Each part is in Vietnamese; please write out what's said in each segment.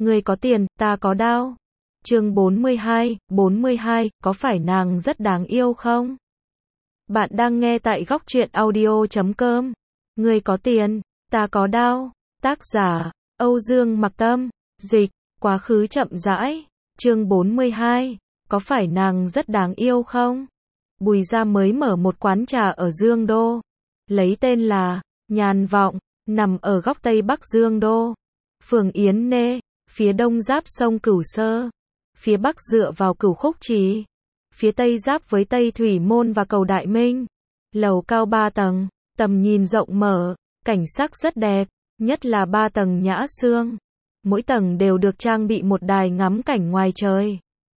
Ngươi có tiền, ta có đao. Chương 42, có phải nàng rất đáng yêu không? Bạn đang nghe tại góc truyện audio.com. Ngươi có tiền, ta có đao. Tác giả, Âu Dương Mặc Tâm. Dịch, quá khứ chậm rãi. Chương 42, có phải nàng rất đáng yêu không? Bùi Gia mới mở một quán trà ở Dương Đô. Lấy tên là Nhàn Vọng, nằm ở góc Tây Bắc Dương Đô. Phường Yến Nê, phía đông giáp sông Cửu Sơ. Phía bắc dựa vào Cửu Khúc Trì. Phía tây giáp với Tây Thủy Môn và cầu Đại Minh. Lầu cao 3 tầng, tầm nhìn rộng mở, cảnh sắc rất đẹp, nhất là 3 tầng nhã xương. Mỗi tầng đều được trang bị một đài ngắm cảnh ngoài trời.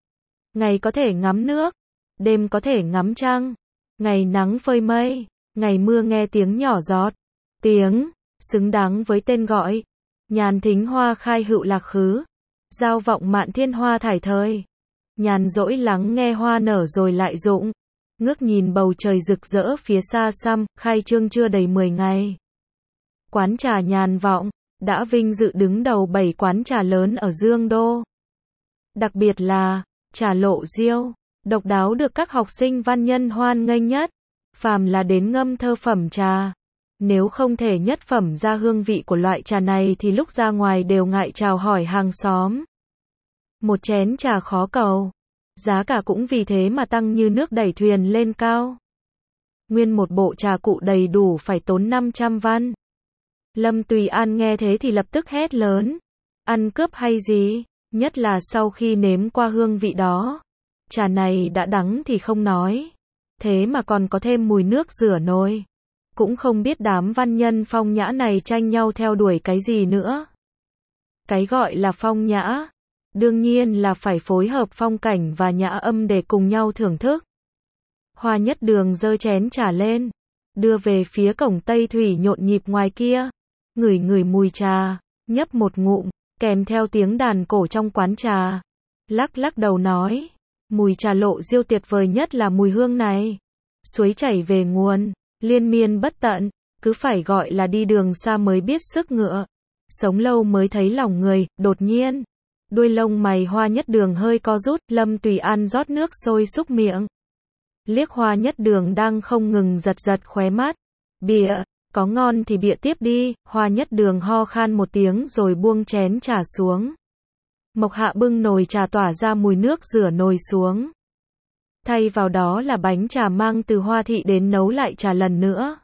Ngày có thể ngắm nước, đêm có thể ngắm trăng, ngày nắng phơi mây, ngày mưa nghe tiếng nhỏ giọt. Tiếng, xứng đáng với tên gọi. Nhàn thính hoa khai hữu lạc khứ. Giao vọng mạn thiên hoa thải thời. Nhàn rỗi lắng nghe hoa nở rồi lại rụng. Ngước nhìn bầu trời rực rỡ phía xa xăm, khai trương chưa đầy 10 ngày. Quán trà Nhàn Vọng đã vinh dự đứng đầu 7 quán trà lớn ở Dương Đô. Đặc biệt là trà Lộ Diêu, độc đáo được các học sinh văn nhân hoan nghênh nhất. Phàm là đến ngâm thơ phẩm trà, nếu không thể nhất phẩm ra hương vị của loại trà này thì lúc ra ngoài đều ngại chào hỏi hàng xóm. Một chén trà khó cầu, giá cả cũng vì thế mà tăng như nước đẩy thuyền lên cao. Nguyên một bộ trà cụ đầy đủ phải tốn 500 văn. Lâm Tùy An nghe thế thì lập tức hét lớn. Ăn cướp hay gì? Nhất là sau khi nếm qua hương vị đó. Trà này đã đắng thì không nói. Thế mà còn có thêm mùi nước rửa nồi. Cũng không biết đám văn nhân phong nhã này tranh nhau theo đuổi cái gì nữa. Cái gọi là phong nhã, đương nhiên là phải phối hợp phong cảnh và nhã âm để cùng nhau thưởng thức. Hoa Nhất Đường giơ chén trà lên, đưa về phía cổng Tây Thủy nhộn nhịp ngoài kia. Ngửi ngửi mùi trà, nhấp một ngụm, kèm theo tiếng đàn cổ trong quán trà. Lắc lắc đầu nói, mùi trà Lộ Diêu tuyệt vời nhất là mùi hương này. Suối chảy về nguồn, liên miên bất tận, cứ phải gọi là đi đường xa mới biết sức ngựa. Sống lâu mới thấy lòng người. Đột nhiên, đuôi lông mày Hoa Nhất Đường hơi co rút. Lâm Tùy An rót nước sôi xúc miệng. Liếc Hoa Nhất Đường đang không ngừng giật giật khóe mắt. Bịa, có ngon thì bịa tiếp đi. Hoa Nhất Đường ho khan một tiếng rồi buông chén trà xuống. Mộc Hạ bưng nồi trà tỏa ra mùi nước rửa nồi xuống. Thay vào đó là bánh trà mang từ Hoa Thị đến nấu lại trà lần nữa.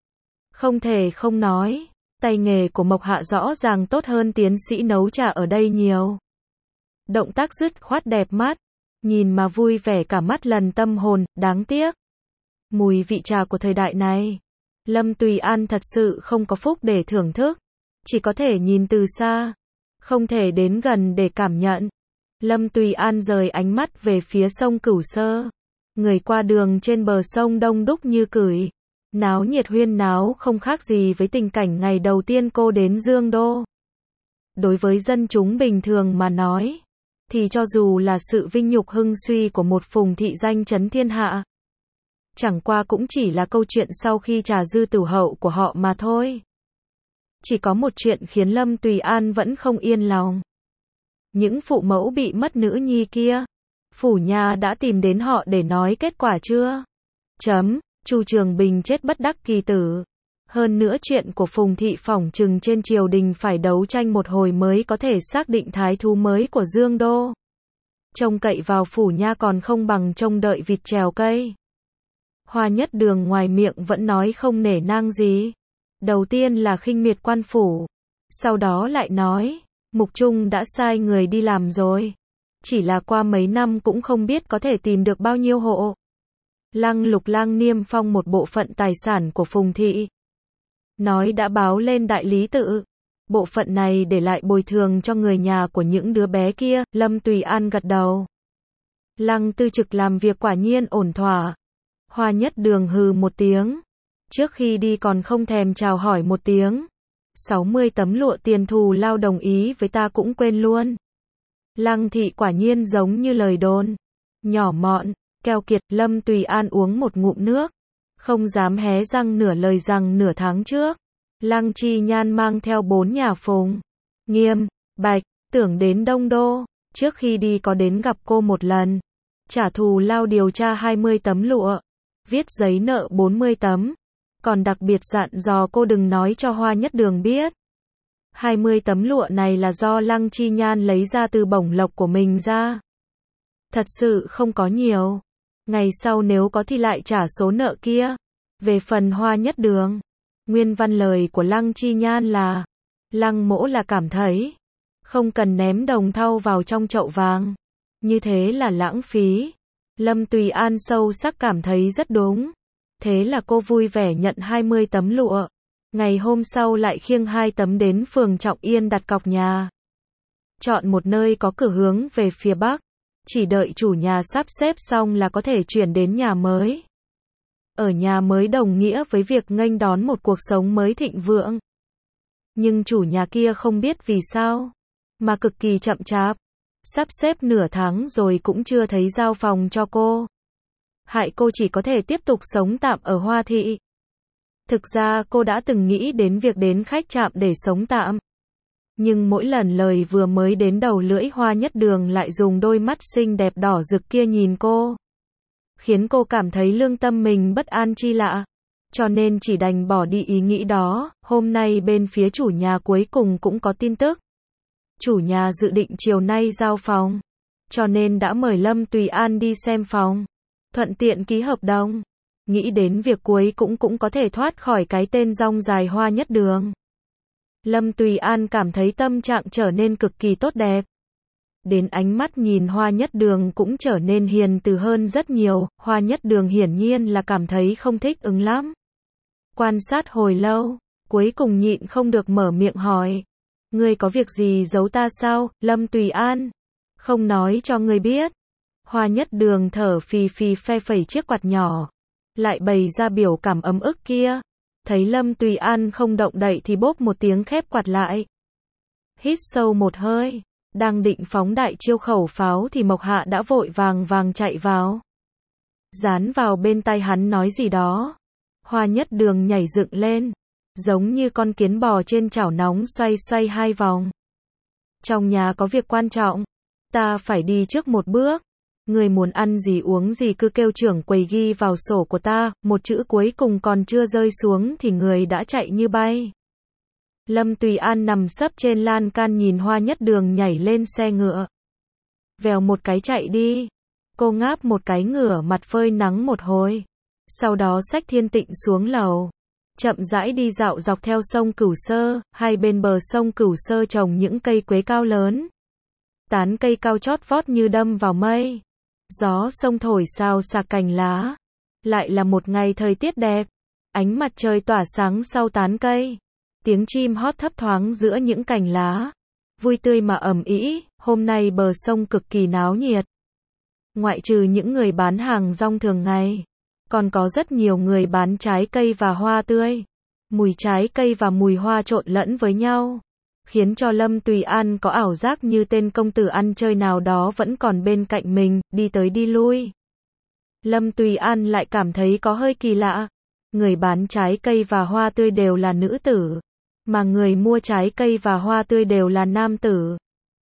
Không thể không nói, tay nghề của Mộc Hạ rõ ràng tốt hơn tiến sĩ nấu trà ở đây nhiều. Động tác dứt khoát đẹp mắt, nhìn mà vui vẻ cả mắt lần tâm hồn. Đáng tiếc, mùi vị trà của thời đại này, Lâm Tùy An thật sự không có phúc để thưởng thức, chỉ có thể nhìn từ xa, không thể đến gần để cảm nhận. Lâm Tùy An rời ánh mắt về phía sông Cửu Sơ. Người qua đường trên bờ sông đông đúc như cửi. Náo nhiệt huyên náo không khác gì với tình cảnh ngày đầu tiên cô đến Dương Đô. Đối với dân chúng bình thường mà nói, thì cho dù là sự vinh nhục hưng suy của một phùng thị danh chấn thiên hạ, chẳng qua cũng chỉ là câu chuyện sau khi trà dư tửu hậu của họ mà thôi. Chỉ có một chuyện khiến Lâm Tùy An vẫn không yên lòng. Những phụ mẫu bị mất nữ nhi kia, phủ nhà đã tìm đến họ để nói kết quả chưa? Chu Trường Bình chết bất đắc kỳ tử. Hơn nữa chuyện của Phùng Thị phỏng chừng trên triều đình phải đấu tranh một hồi mới có thể xác định thái thú mới của Dương Đô. Trông cậy vào phủ nha còn không bằng trông đợi vịt trèo cây. Hoa Nhất Đường ngoài miệng vẫn nói không nể nang gì. Đầu tiên là khinh miệt quan phủ, sau đó lại nói, Mục Trung đã sai người đi làm rồi. Chỉ là qua mấy năm cũng không biết có thể tìm được bao nhiêu hộ. Lăng Lục Lang niêm phong một bộ phận tài sản của Phùng Thị. Nói đã báo lên đại lý tự. Bộ phận này để lại bồi thường cho người nhà của những đứa bé kia. Lâm Tùy An gật đầu. Lăng Tư Trực làm việc quả nhiên ổn thỏa. Hoa Nhất Đường hừ một tiếng. Trước khi đi còn không thèm chào hỏi một tiếng. 60 tấm lụa tiền thù lao đồng ý với ta cũng quên luôn. Lăng Thị quả nhiên giống như lời đồn. Nhỏ mọn, keo kiệt. Lâm Tùy An uống một ngụm nước, không dám hé răng nửa lời rằng nửa tháng trước, Lăng Chi Nhan mang theo 4 nhà Phùng, Nghiêm, Bạch, Tưởng đến Đông Đô, trước khi đi có đến gặp cô một lần. Trả thù lao điều tra 20 tấm lụa. Viết giấy nợ 40 tấm. Còn đặc biệt dặn dò cô đừng nói cho Hoa Nhất Đường biết. 20 tấm lụa này là do Lăng Chi Nhan lấy ra từ bổng lộc của mình ra. Thật sự không có nhiều. Ngày sau nếu có thì lại trả số nợ kia. Về phần Hoa Nhất Đường, nguyên văn lời của Lăng Chi Nhan là, Lăng mỗ là cảm thấy, không cần ném đồng thau vào trong chậu vàng. Như thế là lãng phí. Lâm Tùy An sâu sắc cảm thấy rất đúng. Thế là cô vui vẻ nhận 20 tấm lụa. Ngày hôm sau lại khiêng 2 tấm đến phường Trọng Yên đặt cọc nhà. Chọn một nơi có cửa hướng về phía Bắc. Chỉ đợi chủ nhà sắp xếp xong là có thể chuyển đến nhà mới. Ở nhà mới đồng nghĩa với việc nghênh đón một cuộc sống mới thịnh vượng. Nhưng chủ nhà kia không biết vì sao, mà cực kỳ chậm chạp. Sắp xếp nửa tháng rồi cũng chưa thấy giao phòng cho cô. Hại cô chỉ có thể tiếp tục sống tạm ở Hoa Thị. Thực ra cô đã từng nghĩ đến việc đến khách trạm để sống tạm. Nhưng mỗi lần lời vừa mới đến đầu lưỡi Hoa Nhất Đường lại dùng đôi mắt xinh đẹp đỏ rực kia nhìn cô. Khiến cô cảm thấy lương tâm mình bất an chi lạ. Cho nên chỉ đành bỏ đi ý nghĩ đó. Hôm nay bên phía chủ nhà cuối cùng cũng có tin tức. Chủ nhà dự định chiều nay giao phòng. Cho nên đã mời Lâm Tùy An đi xem phòng. Thuận tiện ký hợp đồng. Nghĩ đến việc cuối cũng có thể thoát khỏi cái tên rong dài Hoa Nhất Đường. Lâm Tùy An cảm thấy tâm trạng trở nên cực kỳ tốt đẹp. Đến ánh mắt nhìn Hoa Nhất Đường cũng trở nên hiền từ hơn rất nhiều. Hoa Nhất Đường hiển nhiên là cảm thấy không thích ứng lắm. Quan sát hồi lâu, cuối cùng nhịn không được mở miệng hỏi. Ngươi có việc gì giấu ta sao, Lâm Tùy An? Không nói cho ngươi biết. Hoa Nhất Đường thở phì phì phe phẩy chiếc quạt nhỏ. Lại bày ra biểu cảm ấm ức kia. Thấy Lâm Tùy An không động đậy thì bốp một tiếng khép quạt lại. Hít sâu một hơi. Đang định phóng đại chiêu khẩu pháo thì Mộc Hạ đã vội vàng chạy vào. Dán vào bên tai hắn nói gì đó. Hoa Nhất Đường nhảy dựng lên. Giống như con kiến bò trên chảo nóng xoay xoay 2 vòng. Trong nhà có việc quan trọng. Ta phải đi trước một bước. Người muốn ăn gì uống gì cứ kêu trưởng quầy ghi vào sổ của ta. Một chữ cuối cùng còn chưa rơi xuống thì người đã chạy như bay. Lâm Tùy An nằm sấp trên lan can nhìn Hoa Nhất Đường nhảy lên xe ngựa. Vèo một cái chạy đi. Cô ngáp một cái ngửa mặt phơi nắng một hồi. Sau đó xách Thiên Tịnh xuống lầu. Chậm rãi đi dạo dọc theo sông Cửu Sơ. Hai bên bờ sông Cửu Sơ trồng những cây quế cao lớn. Tán cây cao chót vót như đâm vào mây. Gió sông thổi xào xạc cành lá. Lại là một ngày thời tiết đẹp. Ánh mặt trời tỏa sáng sau tán cây. Tiếng chim hót thấp thoáng giữa những cành lá. Vui tươi mà ầm ĩ. Hôm nay bờ sông cực kỳ náo nhiệt. Ngoại trừ những người bán hàng rong thường ngày, còn có rất nhiều người bán trái cây và hoa tươi. Mùi trái cây và mùi hoa trộn lẫn với nhau, khiến cho Lâm Tùy An có ảo giác như tên công tử ăn chơi nào đó vẫn còn bên cạnh mình, đi tới đi lui. Lâm Tùy An lại cảm thấy có hơi kỳ lạ. Người bán trái cây và hoa tươi đều là nữ tử, mà người mua trái cây và hoa tươi đều là nam tử.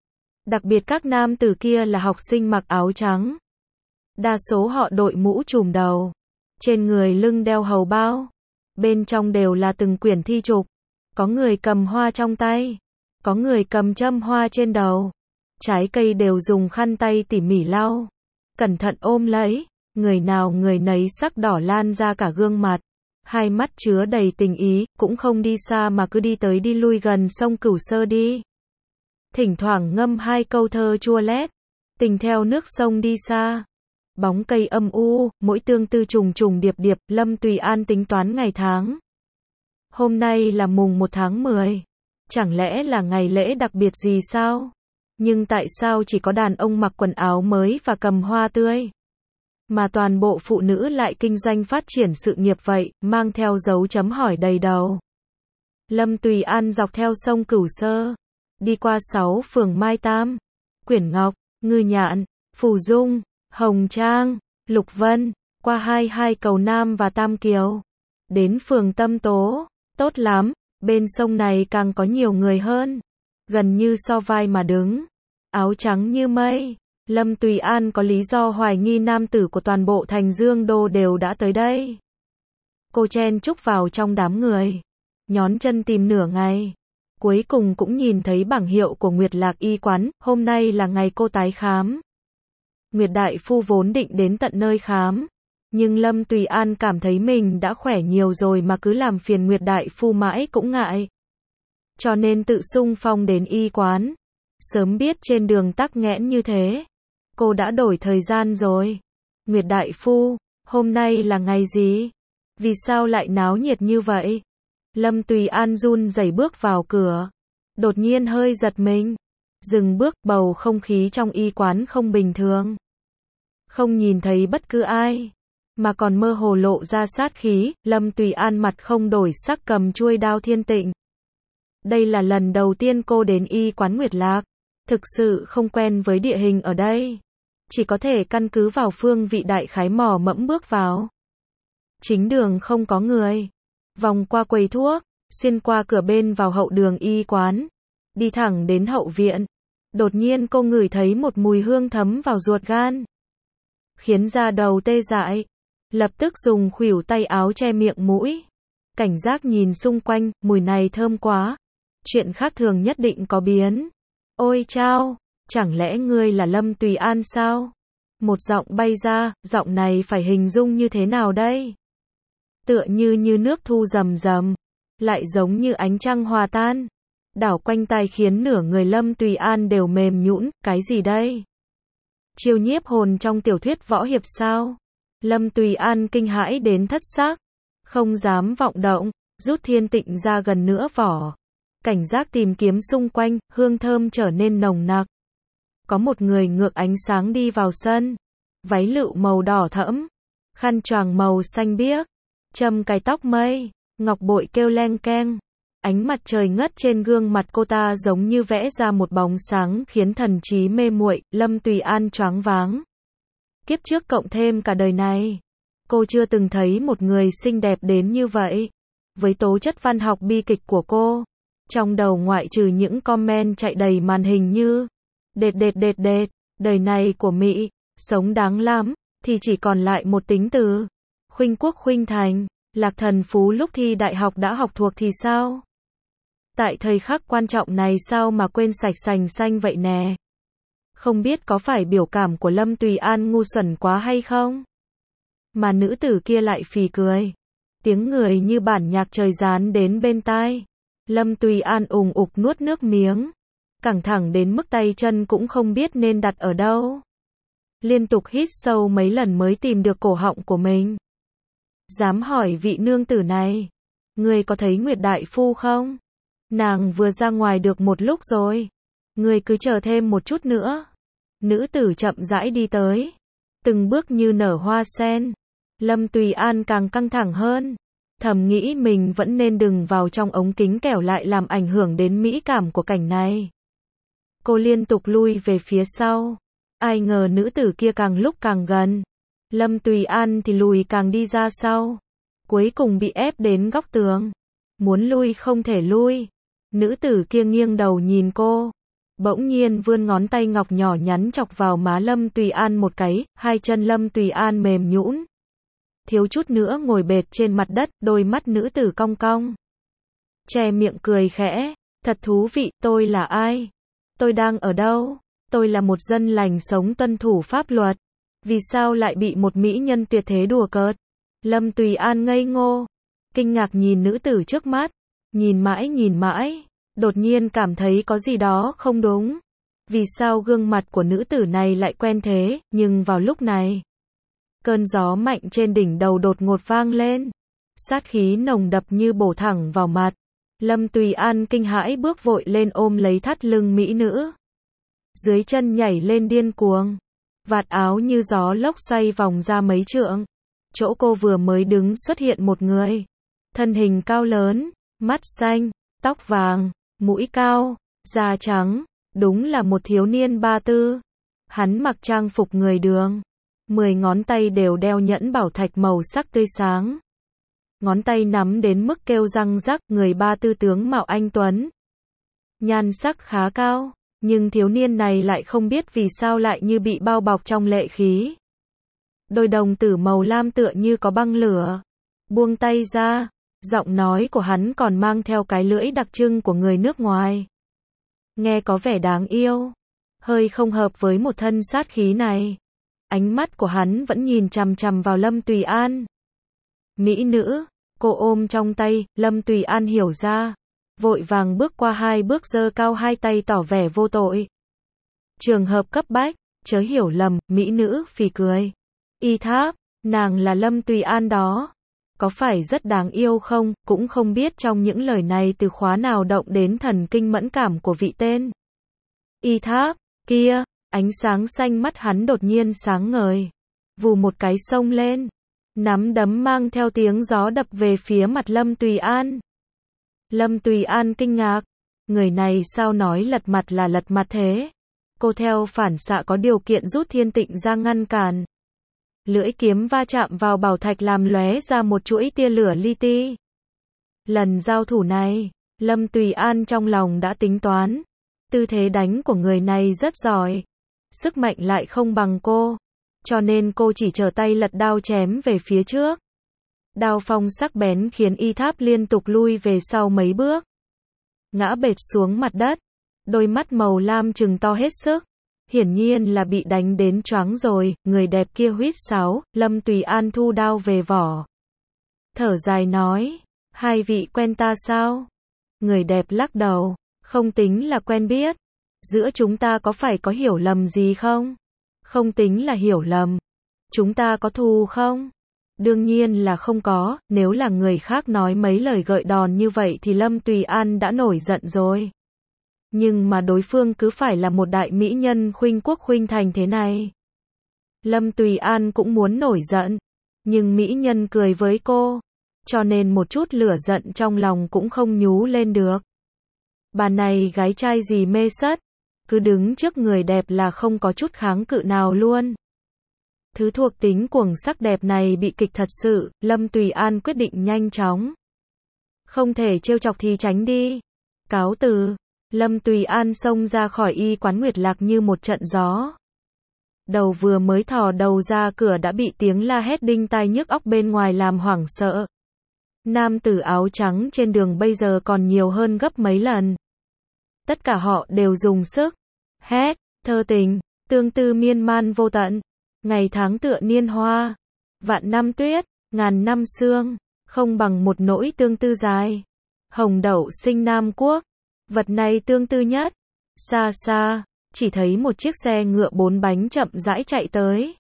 Đặc biệt các nam tử kia là học sinh mặc áo trắng. Đa số họ đội mũ trùm đầu. Trên người lưng đeo hầu bao. Bên trong đều là từng quyển thi trục. Có người cầm hoa trong tay. Có người cầm châm hoa trên đầu. Trái cây đều dùng khăn tay tỉ mỉ lau. Cẩn thận ôm lấy. Người nào người nấy sắc đỏ lan ra cả gương mặt. Hai mắt chứa đầy tình ý, cũng không đi xa mà cứ đi tới đi lui gần sông Cửu Sơ đi. Thỉnh thoảng ngâm 2 câu thơ chua lét. Tình theo nước sông đi xa. Bóng cây âm u, mỗi tương tư trùng trùng điệp điệp. Lâm Tùy An tính toán ngày tháng. Hôm nay là mùng 1 tháng 10. Chẳng lẽ là ngày lễ đặc biệt gì sao? Nhưng tại sao chỉ có đàn ông mặc quần áo mới và cầm hoa tươi, mà toàn bộ phụ nữ lại kinh doanh phát triển sự nghiệp vậy, mang theo dấu chấm hỏi đầy đầu. Lâm Tùy An dọc theo sông Cửu Sơ, đi qua 6 phường Mai Tam, Quyển Ngọc, Ngư Nhạn, Phù Dung, Hồng Trang, Lục Vân, qua 22 cầu Nam và Tam Kiều, đến phường Tâm Tố. Tốt lắm, bên sông này càng có nhiều người hơn. gần như so vai mà đứng, áo trắng như mây. Lâm Tùy An có lý do hoài nghi nam tử của toàn bộ thành Dương Đô đều đã tới đây. Cô chen chúc vào trong đám người, nhón chân tìm nửa ngày, cuối cùng cũng nhìn thấy bảng hiệu của Nguyệt Lạc y quán, hôm nay là ngày cô tái khám. Nguyệt đại phu vốn định đến tận nơi khám, nhưng Lâm Tùy An cảm thấy mình đã khỏe nhiều rồi mà cứ làm phiền Nguyệt đại phu mãi cũng ngại. Cho nên tự xung phong đến y quán. Sớm biết trên đường tắc nghẽn như thế, cô đã đổi thời gian rồi. Nguyệt đại phu, hôm nay là ngày gì? Vì sao lại náo nhiệt như vậy? Lâm Tùy An run rẩy bước vào cửa, đột nhiên hơi giật mình, dừng bước, bầu không khí trong y quán không bình thường. Không nhìn thấy bất cứ ai, mà còn mơ hồ lộ ra sát khí. Lâm Tùy An mặt không đổi sắc cầm chuôi đao thiên tịnh. Đây là lần đầu tiên cô đến y quán Nguyệt Lạc, thực sự không quen với địa hình ở đây, chỉ có thể căn cứ vào phương vị đại khái mò mẫm bước vào. Chính đường không có người, vòng qua quầy thuốc, xuyên qua cửa bên vào hậu đường y quán, đi thẳng đến hậu viện. Đột nhiên cô ngửi thấy một mùi hương thấm vào ruột gan, khiến da đầu tê dại, lập tức dùng khuỷu tay áo che miệng mũi, cảnh giác nhìn xung quanh, mùi này thơm quá, chuyện khác thường nhất định có biến. Ôi chao, chẳng lẽ ngươi là Lâm Tùy An sao? Một giọng bay ra, giọng này phải hình dung như thế nào đây? Tựa như nước thu rầm rầm, lại giống như ánh trăng hòa tan, đảo quanh tai khiến nửa người Lâm Tùy An đều mềm nhũn. Cái gì đây? Chiêu nhiếp hồn trong tiểu thuyết võ hiệp sao? Lâm Tùy An kinh hãi đến thất xác, không dám vọng động, rút thiên tịnh ra gần nửa vỏ, cảnh giác tìm kiếm xung quanh. Hương thơm trở nên nồng nặc. Có một người ngược ánh sáng đi vào sân, váy lụa màu đỏ thẫm, khăn choàng màu xanh biếc, châm cài tóc mây, ngọc bội kêu leng keng. Ánh mặt trời ngất trên gương mặt cô ta giống như vẽ ra một bóng sáng khiến thần trí mê muội. Lâm Tùy An choáng váng. Kiếp trước cộng thêm cả đời này, cô chưa từng thấy một người xinh đẹp đến như vậy. Với tố chất văn học bi kịch của cô, trong đầu ngoại trừ những comment chạy đầy màn hình như đệt, đời này của Mỹ, sống đáng lắm, thì chỉ còn lại một tính từ khuynh quốc khuynh thành. Lạc Thần Phú lúc thi đại học đã học thuộc thì sao? Tại thời khắc quan trọng này sao mà quên sạch sành xanh vậy nè? Không biết có phải biểu cảm của Lâm Tùy An ngu xuẩn quá hay không? Mà nữ tử kia lại phì cười. Tiếng người như bản nhạc trời dán đến bên tai. Lâm Tùy An ùng ục nuốt nước miếng, căng thẳng đến mức tay chân cũng không biết nên đặt ở đâu. Liên tục hít sâu mấy lần mới tìm được cổ họng của mình. Dám hỏi vị nương tử này, người có thấy Nguyệt đại phu không? Nàng vừa ra ngoài được một lúc rồi, người cứ chờ thêm một chút nữa. Nữ tử chậm rãi đi tới, từng bước như nở hoa sen. Lâm Tùy An càng căng thẳng hơn, thầm nghĩ mình vẫn nên đừng vào trong ống kính kẻo lại làm ảnh hưởng đến mỹ cảm của cảnh này. Cô liên tục lui về phía sau, ai ngờ nữ tử kia càng lúc càng gần. Lâm Tùy An thì lùi càng đi ra sau, cuối cùng bị ép đến góc tường, muốn lui không thể lui. Nữ tử kia nghiêng đầu nhìn cô, bỗng nhiên vươn ngón tay ngọc nhỏ nhắn chọc vào má Lâm Tùy An một cái, hai chân Lâm Tùy An mềm nhũn, thiếu chút nữa ngồi bệt trên mặt đất. Đôi mắt nữ tử cong cong, che miệng cười khẽ, thật thú vị. Tôi là ai? Tôi đang ở đâu? Tôi là một dân lành sống tuân thủ pháp luật, vì sao lại bị một mỹ nhân tuyệt thế đùa cợt? Lâm Tùy An ngây ngô, kinh ngạc nhìn nữ tử trước mắt, nhìn mãi, đột nhiên cảm thấy có gì đó không đúng. Vì sao gương mặt của nữ tử này lại quen thế? Nhưng vào lúc này, cơn gió mạnh trên đỉnh đầu đột ngột vang lên, sát khí nồng đập như bổ thẳng vào mặt. Lâm Tùy An kinh hãi bước vội lên ôm lấy thắt lưng mỹ nữ, dưới chân nhảy lên điên cuồng, vạt áo như gió lốc xoay vòng ra mấy trượng. Chỗ cô vừa mới đứng xuất hiện một người, thân hình cao lớn, mắt xanh, tóc vàng, mũi cao, da trắng, đúng là một thiếu niên 34. Hắn mặc trang phục người Đường, 10 ngón tay đều đeo nhẫn bảo thạch màu sắc tươi sáng. Ngón tay nắm đến mức kêu răng rắc, người 34 tướng mạo anh tuấn. nhan sắc khá cao, nhưng thiếu niên này lại không biết vì sao lại như bị bao bọc trong lệ khí. Đôi đồng tử màu lam tựa như có băng lửa. Buông tay ra, giọng nói của hắn còn mang theo cái lưỡi đặc trưng của người nước ngoài. Nghe có vẻ đáng yêu, hơi không hợp với một thân sát khí này. Ánh mắt của hắn vẫn nhìn chằm chằm vào Lâm Tùy An. Mỹ nữ, cô ôm trong tay, Lâm Tùy An hiểu ra. Vội vàng bước qua 2 bước giơ cao 2 tay tỏ vẻ vô tội. Trường hợp cấp bách, chớ hiểu lầm, mỹ nữ phì cười. Y Tháp, nàng là Lâm Tùy An đó. Có phải rất đáng yêu không, cũng không biết trong những lời này từ khóa nào động đến thần kinh mẫn cảm của vị tên. Y Tháp, kia, ánh sáng xanh mắt hắn đột nhiên sáng ngời. Vù một cái xông lên. Nắm đấm mang theo tiếng gió đập về phía mặt Lâm Tùy An. Lâm Tùy An kinh ngạc. Người này sao nói lật mặt là lật mặt thế? Cô theo phản xạ có điều kiện rút thiên tịnh ra ngăn cản. Lưỡi kiếm va chạm vào bảo thạch làm lóe ra một chuỗi tia lửa li ti. Lần giao thủ này, Lâm Tùy An trong lòng đã tính toán. Tư thế đánh của người này rất giỏi. Sức mạnh lại không bằng cô. Cho nên cô chỉ trở tay lật đao chém về phía trước. Đao phong sắc bén khiến Y Tháp liên tục lui về sau mấy bước. Ngã bệt xuống mặt đất. Đôi mắt màu lam trừng to hết sức. Hiển nhiên là bị đánh đến choáng rồi. Người đẹp kia huýt sáo. Lâm Tùy An thu đao về vỏ. Thở dài nói. Hai vị quen ta sao? Người đẹp lắc đầu. Không tính là quen biết. Giữa chúng ta có phải có hiểu lầm gì không? Không tính là hiểu lầm. Chúng ta có thù không? Đương nhiên là không có. Nếu là người khác nói mấy lời gợi đòn như vậy thì Lâm Tùy An đã nổi giận rồi. Nhưng mà đối phương cứ phải là một đại mỹ nhân khuynh quốc khuynh thành thế này. Lâm Tùy An cũng muốn nổi giận. Nhưng mỹ nhân cười với cô. Cho nên một chút lửa giận trong lòng cũng không nhú lên được. Bà này gái trai gì mê sất. Cứ đứng trước người đẹp là không có chút kháng cự nào luôn. Thứ thuộc tính cuồng sắc đẹp này bị kịch thật sự. Lâm Tùy An quyết định nhanh chóng. Không thể trêu chọc thì tránh đi. Cáo từ. Lâm Tùy An xông ra khỏi y quán Nguyệt Lạc như một trận gió. Đầu vừa mới thò đầu ra cửa đã bị tiếng la hét đinh tai nhức óc bên ngoài làm hoảng sợ. Nam tử áo trắng trên đường bây giờ còn nhiều hơn gấp mấy lần. Tất cả họ đều dùng sức hét, thơ tình, tương tư miên man vô tận. Ngày tháng tựa niên hoa, vạn năm tuyết, ngàn năm sương, không bằng một nỗi tương tư dài. Hồng đậu sinh Nam Quốc, vật này tương tư nhất. Xa xa, chỉ thấy một chiếc xe ngựa 4 bánh chậm rãi chạy tới.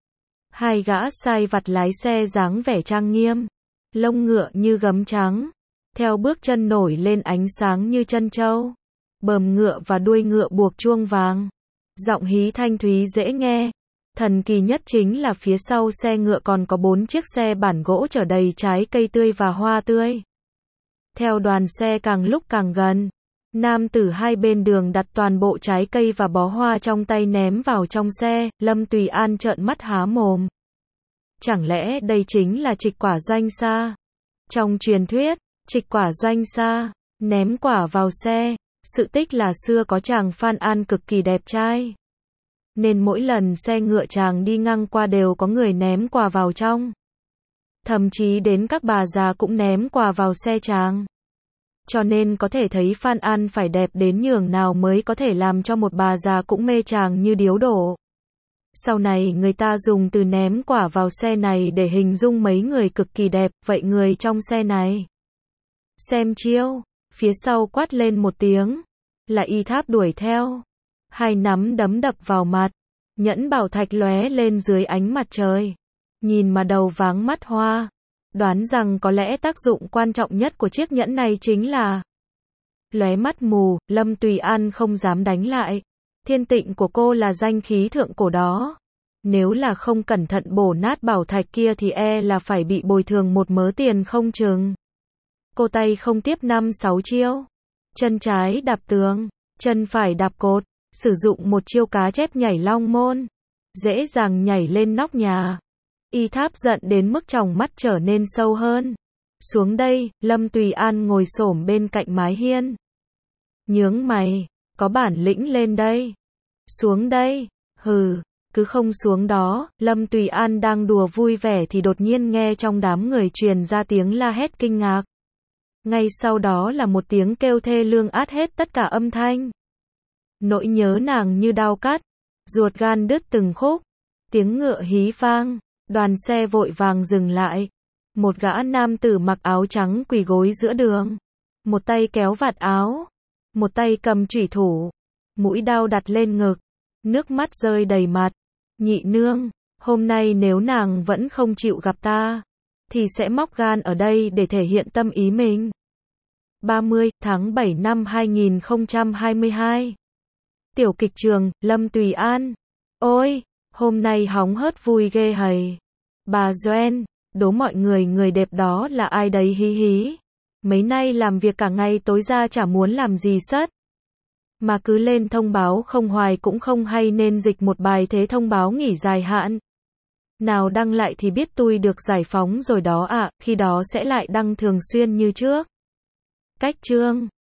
Hai gã sai vặt lái xe dáng vẻ trang nghiêm, lông ngựa như gấm trắng, theo bước chân nổi lên ánh sáng như chân trâu. Bờm ngựa và đuôi ngựa buộc chuông vàng. Giọng hí thanh thúy dễ nghe. Thần kỳ nhất chính là phía sau xe ngựa còn có 4 chiếc xe bản gỗ chở đầy trái cây tươi và hoa tươi. Theo đoàn xe càng lúc càng gần, nam tử hai bên đường đặt toàn bộ trái cây và bó hoa trong tay ném vào trong xe. Lâm Tùy An trợn mắt há mồm. Chẳng lẽ đây chính là trịch quả doanh xa? Trong truyền thuyết, trịch quả doanh xa ném quả vào xe. Sự tích là xưa có chàng Phan An cực kỳ đẹp trai. Nên mỗi lần xe ngựa chàng đi ngang qua đều có người ném quà vào trong. Thậm chí đến các bà già cũng ném quà vào xe chàng. Cho nên có thể thấy Phan An phải đẹp đến nhường nào mới có thể làm cho một bà già cũng mê chàng như điếu đổ. Sau này người ta dùng từ ném quả vào xe này để hình dung mấy người cực kỳ đẹp. Vậy người trong xe này xem chiêu. Phía sau quát lên một tiếng. Là Y Tháp đuổi theo. Hai nắm đấm đập vào mặt. Nhẫn bảo thạch lóe lên dưới ánh mặt trời. Nhìn mà đầu váng mắt hoa. Đoán rằng có lẽ tác dụng quan trọng nhất của chiếc nhẫn này chính là lóe mắt mù. Lâm Tùy An không dám đánh lại. Thiên tịnh của cô là danh khí thượng cổ đó. Nếu là không cẩn thận bổ nát bảo thạch kia thì là phải bị bồi thường một mớ tiền không chừng. Cô tay không tiếp 5-6 chiêu. Chân trái đạp tường, chân phải đạp cột, sử dụng một chiêu cá chép nhảy long môn. Dễ dàng nhảy lên nóc nhà. Y Tháp giận đến mức tròng mắt trở nên sâu hơn. Xuống đây, Lâm Tùy An ngồi xổm bên cạnh mái hiên. Nhướng mày, có bản lĩnh lên đây. Xuống đây, hừ, cứ không xuống đó. Lâm Tùy An đang đùa vui vẻ thì đột nhiên nghe trong đám người truyền ra tiếng la hét kinh ngạc. Ngay sau đó là một tiếng kêu thê lương át hết tất cả âm thanh. Nỗi nhớ nàng như đao cắt, ruột gan đứt từng khúc. Tiếng ngựa hí vang, đoàn xe vội vàng dừng lại. Một gã nam tử mặc áo trắng quỳ gối giữa đường. Một tay kéo vạt áo, một tay cầm chủy thủ, mũi đao đặt lên ngực, nước mắt rơi đầy mặt. Nhị nương, hôm nay nếu nàng vẫn không chịu gặp ta, thì sẽ móc gan ở đây để thể hiện tâm ý mình. 30 tháng 7 năm 2022. Tiểu kịch trường, Lâm Tùy An. Ôi, hôm nay hóng hớt vui ghê hầy. Bà Doen, đố mọi người người đẹp đó là ai đấy hí hí. Mấy nay làm việc cả ngày tối ra chả muốn làm gì sất. Mà cứ lên thông báo không hoài cũng không hay nên dịch một bài thế thông báo nghỉ dài hạn. Nào đăng lại thì biết tôi được giải phóng rồi đó ạ, khi đó sẽ lại đăng thường xuyên như trước. Cách chương